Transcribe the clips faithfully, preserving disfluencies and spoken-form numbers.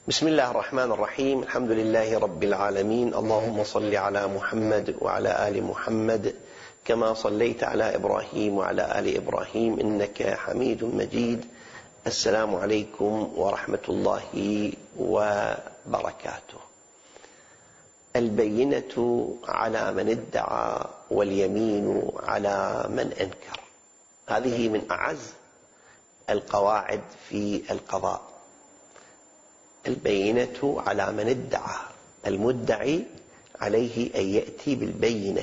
بسم الله الرحمن الرحيم. الحمد لله رب العالمين. اللهم صل على محمد وعلى آل محمد كما صليت على إبراهيم وعلى آل إبراهيم إنك حميد مجيد. السلام عليكم ورحمة الله وبركاته. البينة على من ادعى واليمين على من أنكر. هذه من أعز القواعد في القضاء. البينة على من ادعى، المدعي عليه أن يأتي بالبينة،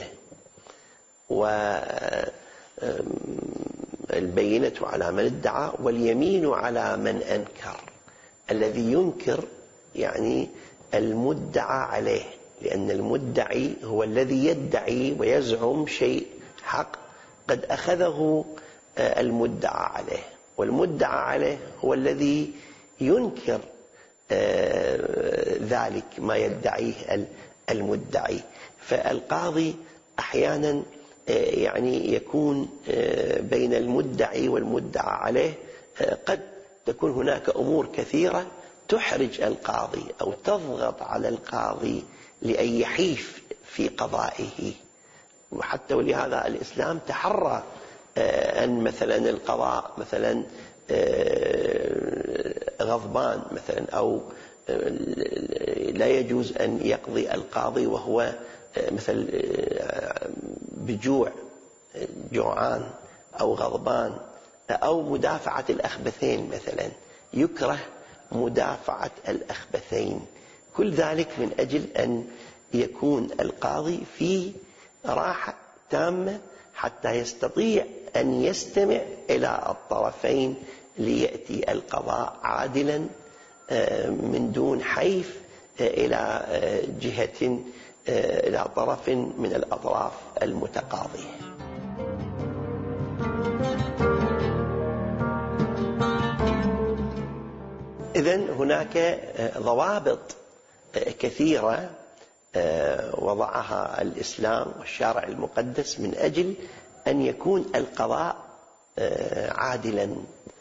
والبينة على من ادعى واليمين على من أنكر. الذي ينكر يعني المدعى عليه، لأن المدعي هو الذي يدعي ويزعم شيء حق قد أخذه المدعى عليه، والمدعى عليه هو الذي ينكر ذلك ما يدعيه المدعي. فالقاضي أحيانا يعني يكون بين المدعي والمدعى عليه قد تكون هناك أمور كثيرة تحرج القاضي أو تضغط على القاضي لأن يحيف في قضائه، وحتى ولهذا الإسلام تحرى أن مثلا القضاء مثلا غضبان مثلا أو لا يجوز أن يقضي القاضي وهو مثل بجوع، جوعان أو غضبان، أو مدافعة الأخبثين مثلا، يكره مدافعة الأخبثين. كل ذلك من أجل أن يكون القاضي في راحة تامة حتى يستطيع أن يستمع إلى الطرفين ليأتي القضاء عادلا من دون حيف إلى جهة إلى طرف من الأطراف المتقاضية. إذن هناك ضوابط كثيرة وضعها الإسلام والشارع المقدس من أجل أن يكون القضاء عادلا.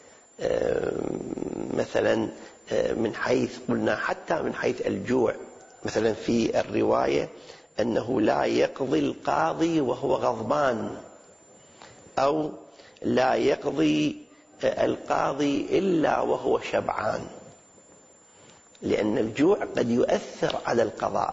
مثلا من حيث قلنا حتى من حيث الجوع، مثلا في الرواية أنه لا يقضي القاضي وهو غضبان، أو لا يقضي القاضي إلا وهو شبعان، لأن الجوع قد يؤثر على القضاء،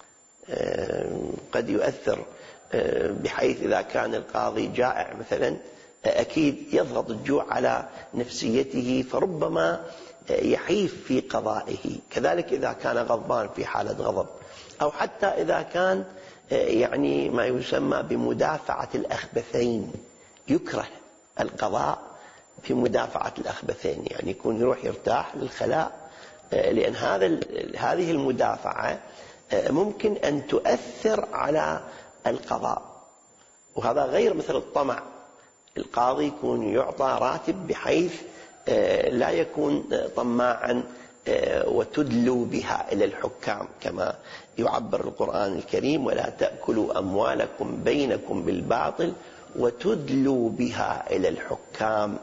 قد يؤثر بحيث إذا كان القاضي جائع مثلا أكيد يضغط الجوع على نفسيته فربما يحيف في قضائه. كذلك إذا كان غضبان في حالة غضب، أو حتى إذا كان يعني ما يسمى بمدافعة الأخبثين، يكره القضاء في مدافعة الأخبثين، يعني يكون يروح يرتاح للخلاء، لأن هذا هذه المدافعة ممكن أن تؤثر على القضاء، وهذا غير مثل الطمع. القاضي يكون يعطى راتب بحيث لا يكون طماعا وتدلوا بها إلى الحكام، كما يعبر القرآن الكريم: ولا تأكلوا أموالكم بينكم بالباطل وتدلوا بها إلى الحكام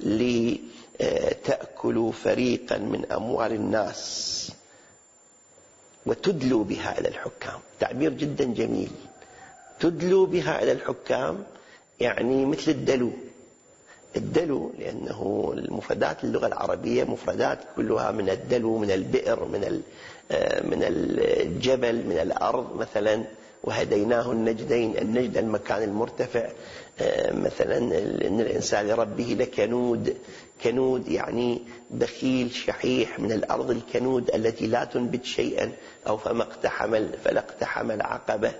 لتأكلوا فريقا من أموال الناس. وتدلوا بها إلى الحكام تعبير جدا جميل. تدلوا بها إلى الحكام يعني مثل الدلو. الدلو لأنه المفردات اللغة العربية مفردات كلها من الدلو، من البئر، من من الجبل، من الأرض مثلا. وهديناه النجدين، النجد المكان المرتفع مثلا. إن الإنسان لربه لكنود، كنود يعني بخيل شحيح، من الأرض الكنود التي لا تنبت شيئا. أو فما اقتحم فلا اقتحم العقبة،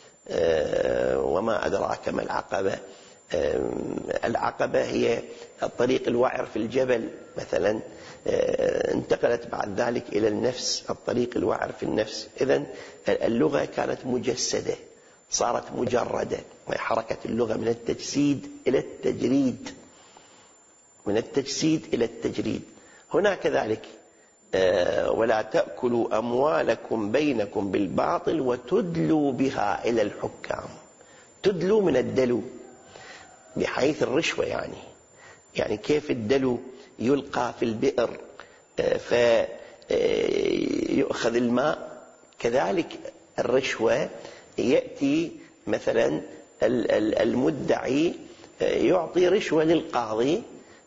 وما أدراك ما العقبة. العقبة هي الطريق الوعر في الجبل مثلا، انتقلت بعد ذلك إلى النفس، الطريق الوعر في النفس. إذن اللغة كانت مجسدة، صارت مجردة، حركة اللغة من التجسيد إلى التجريد، من التجسيد إلى التجريد. هنا كذلك: ولا تأكلوا أموالكم بينكم بالباطل وتدلوا بها إلى الحكام. تدلوا من الدلو بحيث الرشوة، يعني يعني كيف الدلو يلقى في البئر يؤخذ الماء. كذلك الرشوة، يأتي مثلا المدعي يعطي رشوة للقاضي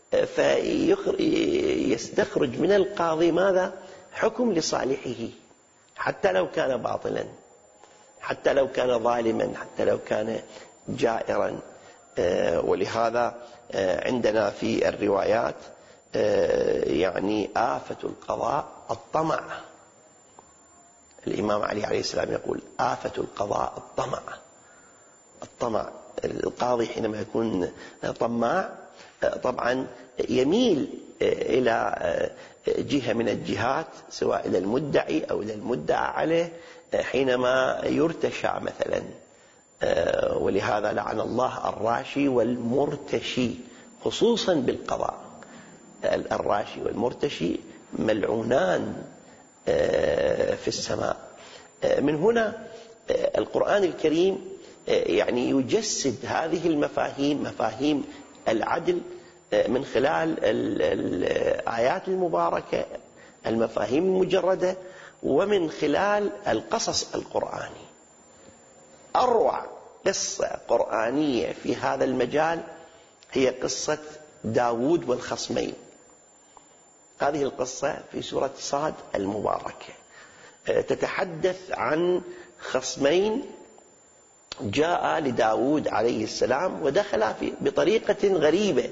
فيستخرج من القاضي ماذا؟ حكم لصالحه، حتى لو كان باطلا، حتى لو كان ظالما، حتى لو كان جائرا. ولهذا عندنا في الروايات يعني آفة القضاء الطمع. الإمام علي عليه السلام يقول آفة القضاء الطمع. الطمع، القاضي حينما يكون طماع طبعا يميل إلى جهة من الجهات، سواء إلى المدعي أو إلى المدعى عليه حينما يرتشى مثلا. ولهذا لعن الله الراشي والمرتشي خصوصا بالقضاء. الراشي والمرتشي ملعونان في السماء. من هنا القرآن الكريم يعني يجسد هذه المفاهيم، مفاهيم العدل، من خلال الآيات المباركة، المفاهيم المجردة، ومن خلال القصص القرآني. أروع قصة قرآنية في هذا المجال هي قصة داود والخصمين. هذه القصة في سورة صاد المباركة تتحدث عن خصمين جاء لداود عليه السلام ودخلا بطريقة غريبة،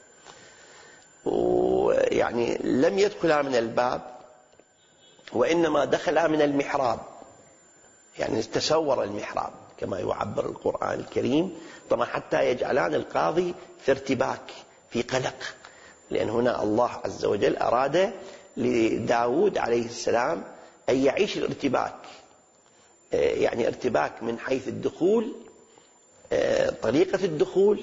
ويعني لم يدخلا من الباب وإنما دخلا من المحراب، يعني تسور المحراب كما يعبر القرآن الكريم، طبعا حتى يجعلان القاضي في ارتباك، في قلق، لأن هنا الله عز وجل أراد لداود عليه السلام أن يعيش الارتباك، يعني ارتباك من حيث الدخول، طريقة الدخول.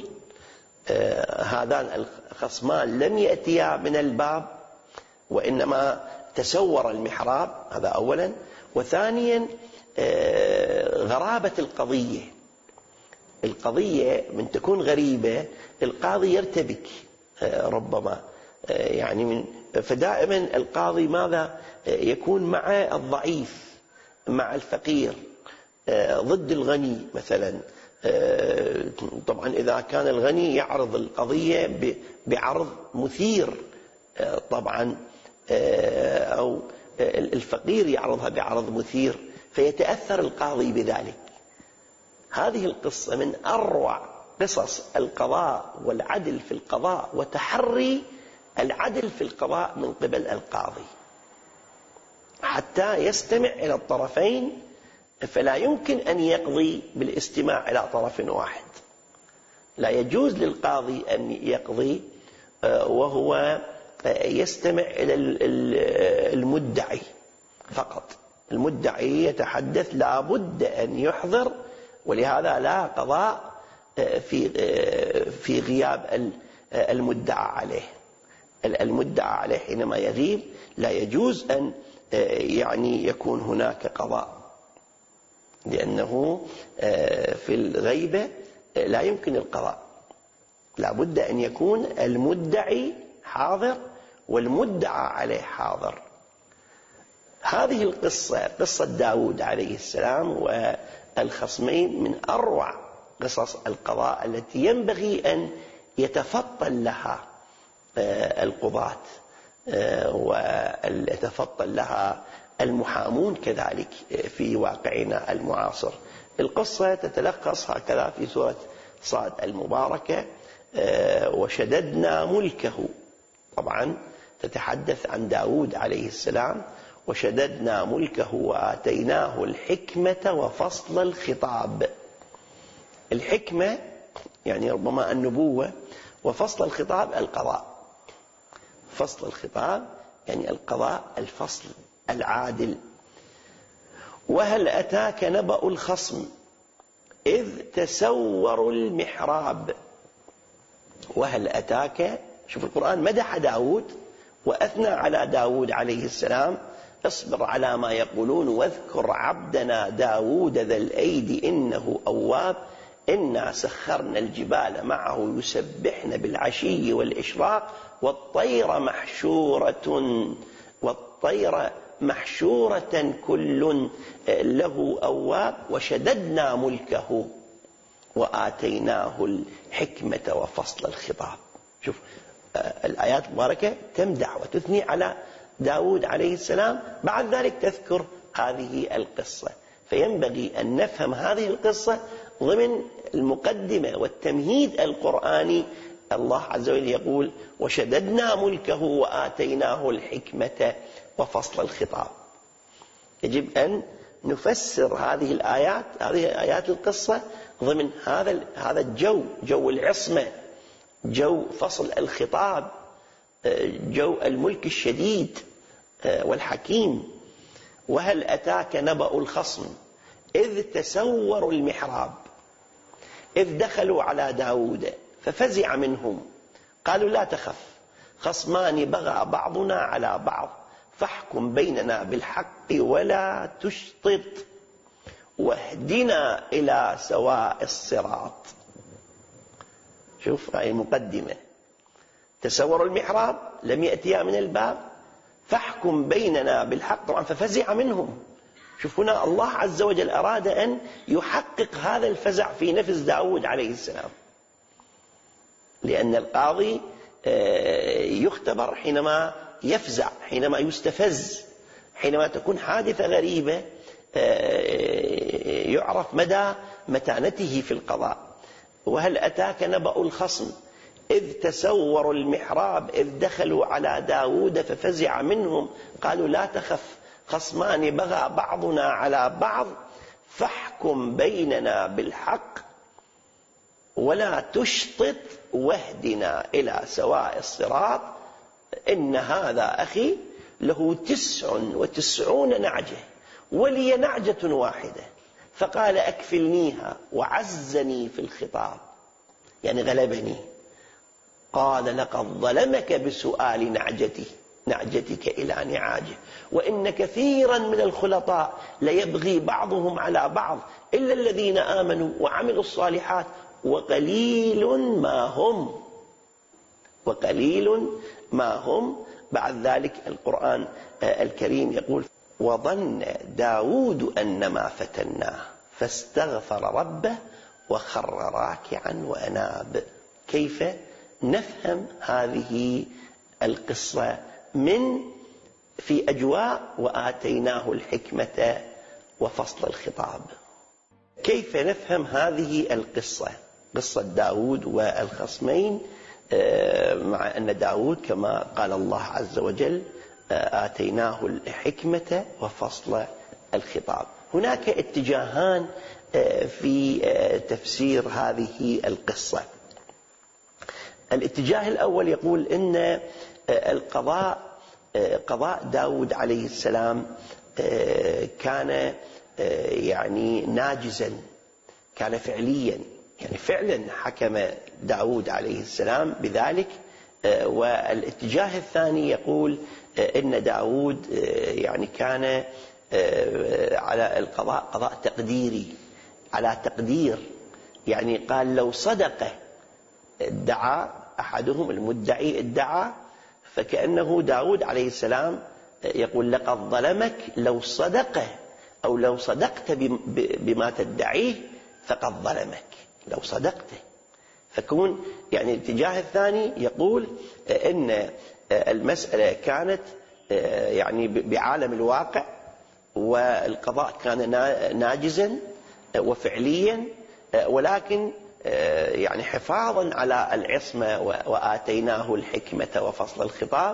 هذان الخصمان لم يأتيا من الباب وإنما تسور المحراب، هذا أولا. وثانيا غرابة القضية. القضية من تكون غريبة القاضي يرتبك ربما، يعني من فدائما القاضي ماذا يكون مع الضعيف، مع الفقير، ضد الغني مثلا. طبعا إذا كان الغني يعرض القضية بعرض مثير طبعا، أو الفقير يعرضها بعرض مثير، فيتأثر القاضي بذلك. هذه القصة من أروع قصص القضاء والعدل في القضاء، وتحري العدل في القضاء من قبل القاضي حتى يستمع إلى الطرفين، فلا يمكن أن يقضي بالاستماع إلى طرف واحد. لا يجوز للقاضي أن يقضي وهو يستمع إلى المدعي فقط. المدعي يتحدث لابد أن يحضر، ولهذا لا قضاء في في غياب المدعى عليه. المدعى عليه حينما يغيب لا يجوز أن يعني يكون هناك قضاء، لأنه في الغيبة لا يمكن القضاء. لا بد أن يكون المدعي حاضر والمدعى عليه حاضر. هذه القصة، قصة داود عليه السلام والخصمين، من أروع قصص القضاء التي ينبغي أن يتفطن لها القضاة ويتفطن لها المحامون كذلك في واقعنا المعاصر. القصة تتلخص هكذا في سورة صاد المباركة: وشددنا ملكه. طبعا تتحدث عن داود عليه السلام. وشددنا ملكه وآتيناه الحكمة وفصل الخطاب. الحكمة يعني ربما النبوة، وفصل الخطاب القضاء. فصل الخطاب يعني القضاء، الفصل العادل. وهل أتاك نبأ الخصم إذ تسوروا المحراب. وهل أتاك، شوف القرآن مدح داود وأثنى على داود عليه السلام: اصبر على ما يقولون واذكر عبدنا داود ذا الأيد إنه أواب إنا سخرنا الجبال معه يسبحن بالعشي والإشراق والطير محشورة والطير محشورة كل له أواب وشددنا ملكه وآتيناه الحكمة وفصل الخطاب. شوف الآيات المباركة تمدح وتثني على داود عليه السلام، بعد ذلك تذكر هذه القصة. فينبغي أن نفهم هذه القصة ضمن المقدمة والتمهيد القرآني. الله عز وجل يقول وشددنا ملكه وآتيناه الحكمة وفصل الخطاب. يجب أن نفسر هذه الآيات، هذه آيات القصة ضمن هذا هذا الجو، جو العصمة، جو فصل الخطاب، جو الملك الشديد والحكيم. وهل أتاك نبأ الخصم إذ تسوروا المحراب إذ دخلوا على داود ففزع منهم قالوا لا تخف خصمان بغى بعضنا على بعض فاحكم بيننا بالحق ولا تشطط واهدنا إلى سواء الصراط. شوف هاي مقدمة. تسوروا المحراب، لم يأتيا من الباب، فاحكم بيننا بالحق. طبعا ففزع منهم. شوف هنا الله عز وجل أراد أن يحقق هذا الفزع في نفس داود عليه السلام، لأن القاضي يختبر حينما يفزع، حينما يستفز، حينما تكون حادثة غريبة يعرف مدى متانته في القضاء. وهل أتاك نبأ الخصم إذ تسوروا المحراب إذ دخلوا على داود ففزع منهم قالوا لا تخف خصمان بغى بعضنا على بعض فاحكم بيننا بالحق ولا تشطط واهدنا إلى سواء الصراط إن هذا أخي له تسع وتسعون نعجة ولي نعجة واحدة فقال أكفلنيها وعزني في الخطاب، يعني غلبني. قال لقد ظلمك بسؤال نعجته نعجتك إلى نعاجه وإن كثيرا من الخلطاء ليبغي بعضهم على بعض إلا الذين آمنوا وعملوا الصالحات وقليل ما هم وقليل ما هم. بعد ذلك القرآن الكريم يقول وظن داود أنما فتناه فاستغفر ربه وخر راكعا وأناب. كيف نفهم هذه القصة من في أجواء وآتيناه الحكمة وفصل الخطاب؟ كيف نفهم هذه القصة، قصة داود والخصمين، مع أن داود كما قال الله عز وجل آتيناه الحكمة وفصل الخطاب؟ هناك اتجاهان في تفسير هذه القصة. الاتجاه الأول يقول إن القضاء قضاء داود عليه السلام كان يعني ناجزا، كان فعليا، يعني فعلا حكم داود عليه السلام بذلك. والاتجاه الثاني يقول إن داود يعني كان على القضاء قضاء تقديري، على تقدير، يعني قال لو صدق ادعى أحدهم، المدعي ادعى، فكأنه داود عليه السلام يقول لقد ظلمك لو صدق أو لو صدقت بما تدعيه فقد ظلمك لو صدقت. فكون يعني الاتجاه الثاني يقول إن المسألة كانت يعني بعالم الواقع والقضاء كان ناجزا وفعليا، ولكن يعني حفاظا على العصمة وآتيناه الحكمة وفصل الخطاب،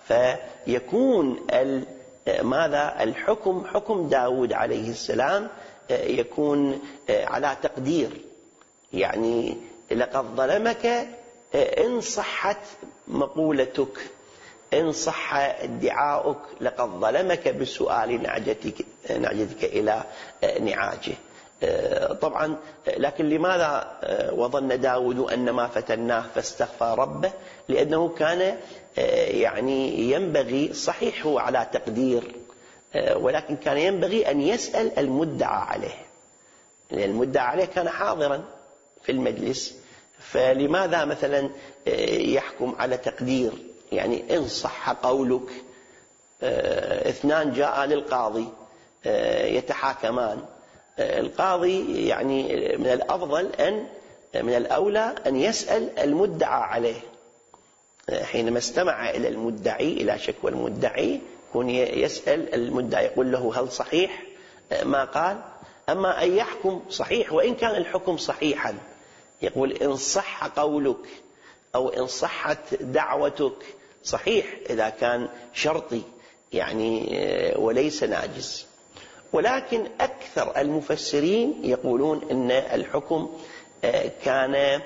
فيكون ماذا الحكم حكم داود عليه السلام يكون على تقدير، يعني لقد ظلمك إن صحت مقولتك، إن صح ادعاؤك، لقد ظلمك بسؤال نعجتك, نعجتك إلى نعاجه. طبعا لكن لماذا وظن داود أنما فتناه فاستغفر ربه؟ لأنه كان يعني ينبغي، صحيح هو على تقدير، ولكن كان ينبغي أن يسأل المدعى عليه، لأن المدعى عليه كان حاضرا في المجلس، فلماذا مثلا يحكم على تقدير؟ يعني إن صح قولك اثنان جاء للقاضي يتحاكمان، القاضي يعني من الأفضل أن من الأولى أن يسأل المدعى عليه حينما استمع إلى المدعي إلى شكوى المدعي، يكون يسأل المدعي يقول له هل صحيح ما قال؟ أما أن يحكم صحيح وإن كان الحكم صحيحا، يقول إن صح قولك أو إن صحت دعوتك صحيح إذا كان شرطي يعني وليس ناجز. ولكن أكثر المفسرين يقولون أن الحكم كان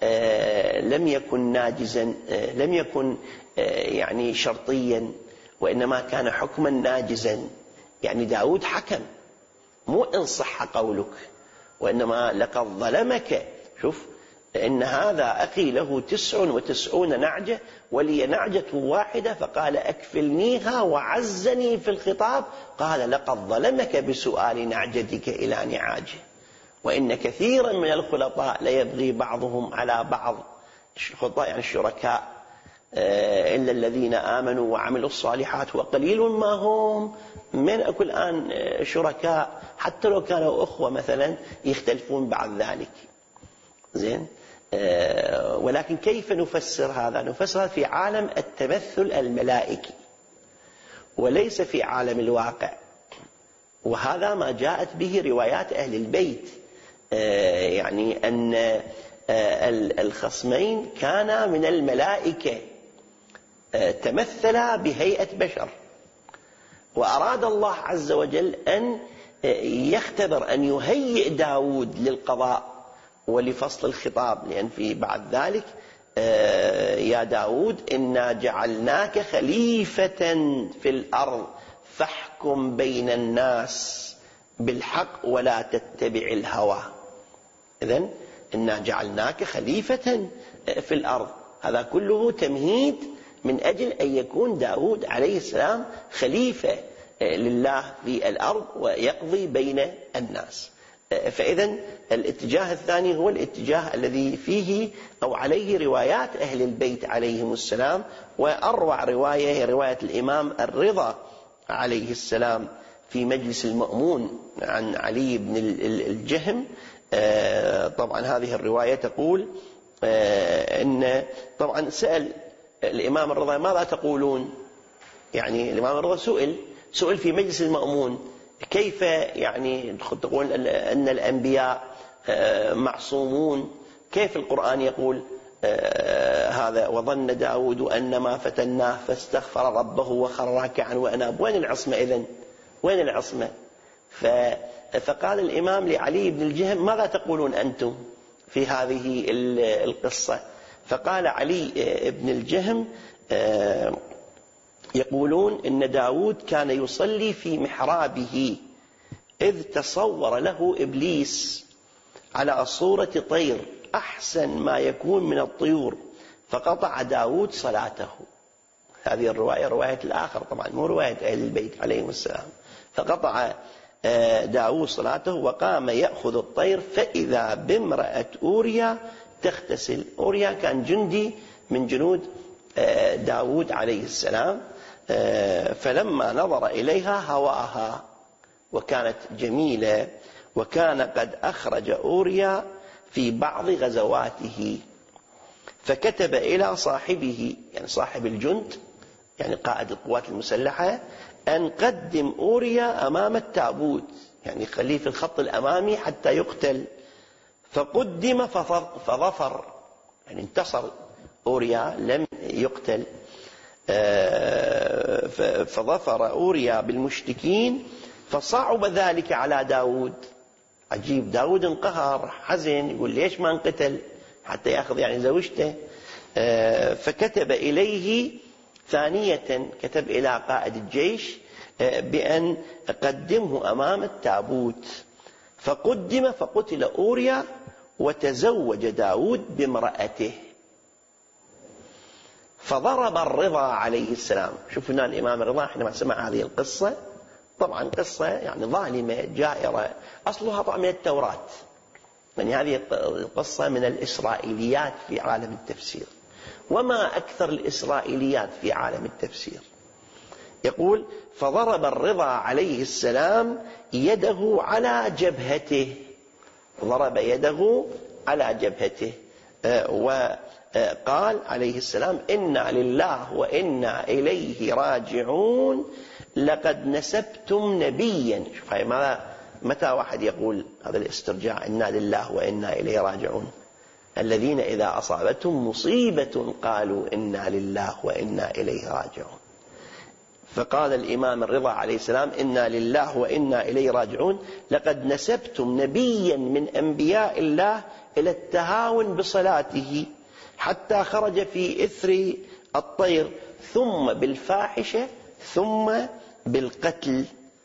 لم يكن ناجزا، لم يكن يعني شرطيا، وإنما كان حكما ناجزا. يعني داود حكم مو إن صح قولك، وإنما لقد ظلمك. شوف إن هذا أخي له تسع وتسعون نعجة ولي نعجة واحدة، فقال أكفلنيها وعزني في الخطاب، قال لقد ظلمك بسؤال نعجتك إلى نعاجه. وإن كثيرا من الخلطاء ليبغي بعضهم على بعض، الخلطاء يعني الشركاء، إلا الذين آمنوا وعملوا الصالحات وقليل ما هم. من أكل الآن شركاء حتى لو كانوا أخوة مثلا يختلفون بعد ذلك. زين، ولكن كيف نفسر هذا؟ نفسر في عالم التمثل الملائكي وليس في عالم الواقع، وهذا ما جاءت به روايات أهل البيت، يعني أن الخصمين كانا من الملائكة تمثلا بهيئة بشر، وأراد الله عز وجل أن يختبر أن يهيئ داود للقضاء ولفصل الخطاب، لأن في بعد ذلك يا داود إنا جعلناك خليفة في الأرض فاحكم بين الناس بالحق ولا تتبع الهوى. إذن إنا جعلناك خليفة في الأرض، هذا كله تمهيد من أجل أن يكون داود عليه السلام خليفة لله في الأرض ويقضي بين الناس. فإذن الاتجاه الثاني هو الاتجاه الذي فيه أو عليه روايات أهل البيت عليهم السلام، وأروع رواية هي رواية الإمام الرضا عليه السلام في مجلس المأمون عن علي بن الجهم. طبعا هذه الرواية تقول أن طبعا سأل الإمام الرضا ماذا تقولون؟ يعني الإمام الرضا سئل سئل في مجلس المأمون كيف يعني تقول أن الأنبياء معصومون، كيف القرآن يقول هذا وظن داود أن ما فتناه فاستغفر ربه وخر راكعا وأناب؟ وين العصمة إذن؟ وين العصمة؟ فقال الإمام لعلي بن الجهم ماذا تقولون أنتم في هذه القصة؟ فقال علي بن الجهم يقولون إن داود كان يصلي في محرابه إذ تصور له إبليس على صورة طير أحسن ما يكون من الطيور فقطع داود صلاته. هذه الرواية رواية الآخر طبعا مو رواية أهل البيت عليهم السلام. فقطع داود صلاته وقام يأخذ الطير فإذا بامرأة أوريا تغتسل. أوريا كان جندي من جنود داود عليه السلام، فلما نظر إليها هواها وكانت جميلة، وكان قد أخرج أوريا في بعض غزواته، فكتب إلى صاحبه يعني صاحب الجند يعني قائد القوات المسلحة أن قدم أوريا أمام التابوت، يعني خليه في الخط الأمامي حتى يقتل. فقدم فظفر، يعني انتصر أوريا لم يقتل. فظفر أوريا بالمشركين فصعب ذلك على داود. عجيب، داود انقهر حزن، يقول ليش ما انقتل حتى يأخذ يعني زوجته. فكتب إليه ثانية، كتب إلى قائد الجيش بأن قدمه أمام التابوت، فقدم فقتل أوريا وتزوج داود بامرأته. فضرب الرضا عليه السلام. شوفنا الإمام الرضا حينما سمع هذه القصة، طبعا قصة يعني ظالمة جائرة، أصلها طبعا من التوراة، يعني هذه القصة من الإسرائيليات في عالم التفسير. وما أكثر الإسرائيليات في عالم التفسير، يقول فضرب الرضا عليه السلام يده على جبهته، ضرب يده على جبهته وقال عليه السلام إنا لله وإنا إليه راجعون لقد نسبتم نبيا. شوف هاي ماذا، متى واحد يقول هذا الاسترجاع إنا لله وإنا إليه راجعون؟ الذين إذا أصابتهم مصيبة قالوا إنا لله وإنا إليه راجعون. فقال الإمام الرضا عليه السلام إنا لله وإنا إليه راجعون لقد نسبتم نبيا من أنبياء الله إلى التهاون بصلاته حتى خرج في إثر الطير ثم بالفاحشة ثم بالقتل.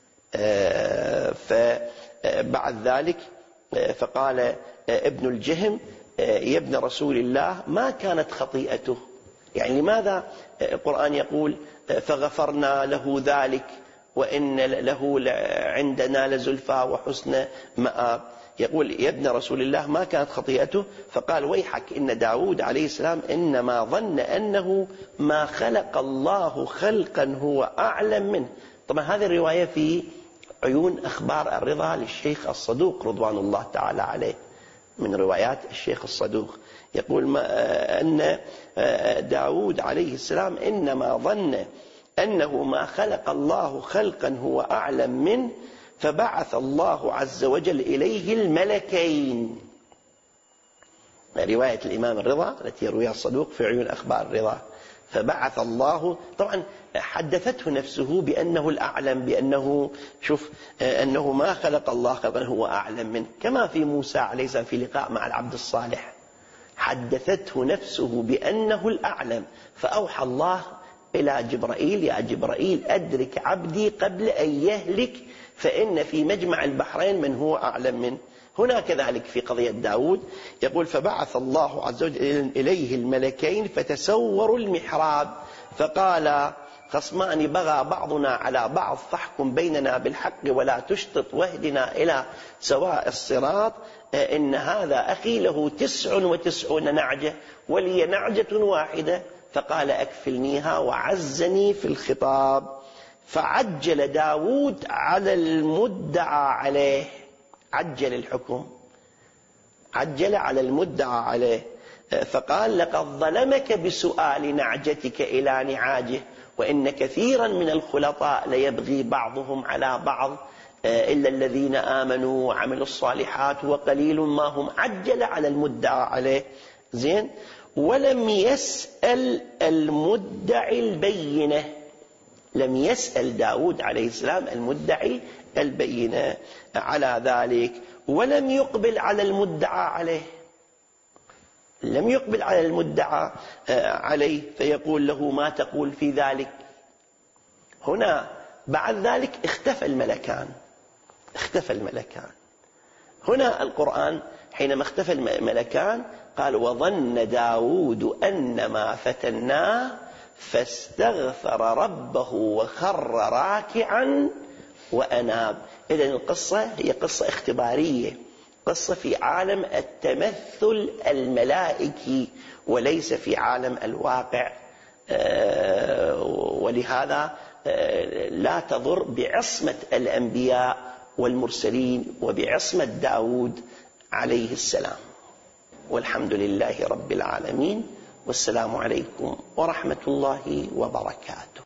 فبعد ذلك فقال ابن الجهم يا ابن رسول الله ما كانت خطيئته، يعني لماذا القرآن يقول فغفرنا له ذلك وإن له عندنا لزلفى وحسن مآب؟ يقول يا ابن رسول الله ما كانت خطيئته، فقال ويحك إن داود عليه السلام إنما ظن أنه ما خلق الله خلقا هو أعلم منه. طبعا هذه الرواية في عيون أخبار الرضا للشيخ الصدوق رضوان الله تعالى عليه، من روايات الشيخ الصدوق، يقول ما أن داود عليه السلام إنما ظن أنه ما خلق الله خلقا هو أعلم منه فبعث الله عز وجل إليه الملكين. رواية الإمام الرضا التي يرويها الصدوق في عيون أخبار الرضا. فبعث الله، طبعا حدثته نفسه بأنه الأعلم، بأنه شوف أنه ما خلق الله خلقا هو أعلم منه، كما في موسى عليه السلام في لقاء مع العبد الصالح حدثته نفسه بأنه الأعلم، فأوحى الله إلى جبرائيل يا جبرائيل أدرك عبدي قبل أن يهلك فإن في مجمع البحرين من هو أعلم منه. هنا كذلك في قضية داود يقول فبعث الله عز وجل إليه الملكين فتسوروا المحراب فقال خصمان بغى بعضنا على بعض فاحكم بيننا بالحق ولا تشطط واهدنا إلى سواء الصراط إن هذا أخي له تسع وتسعون نعجة ولي نعجة واحدة فقال أكفلنيها وعزني في الخطاب. فعجل داود على المدعى عليه، عجل الحكم، عجل على المدعى عليه، فقال لقد ظلمك بسؤال نعجتك إلى نعاجه وإن كثيرا من الخلطاء ليبغي بعضهم على بعض إلا الذين آمنوا وعملوا الصالحات وقليل ما هم. عجل على المدعى عليه زين، ولم يسأل المدعي البينة، لم يسأل داود عليه السلام المدعي البينة على ذلك، ولم يقبل على المدعى عليه، لم يقبل على المدعى عليه فيقول له ما تقول في ذلك. هنا بعد ذلك اختفى الملكان، اختفى الملكان. هنا القرآن حينما اختفى الملكان قال وظن داود أنما فتناه فاستغفر ربه وخر راكعا وأناب. إذن القصة هي قصة اختبارية، قصة في عالم التمثل الملائكي وليس في عالم الواقع، ولهذا لا تضر بعصمة الأنبياء والمرسلين وبعصمة داود عليه السلام. والحمد لله رب العالمين، والسلام عليكم ورحمة الله وبركاته.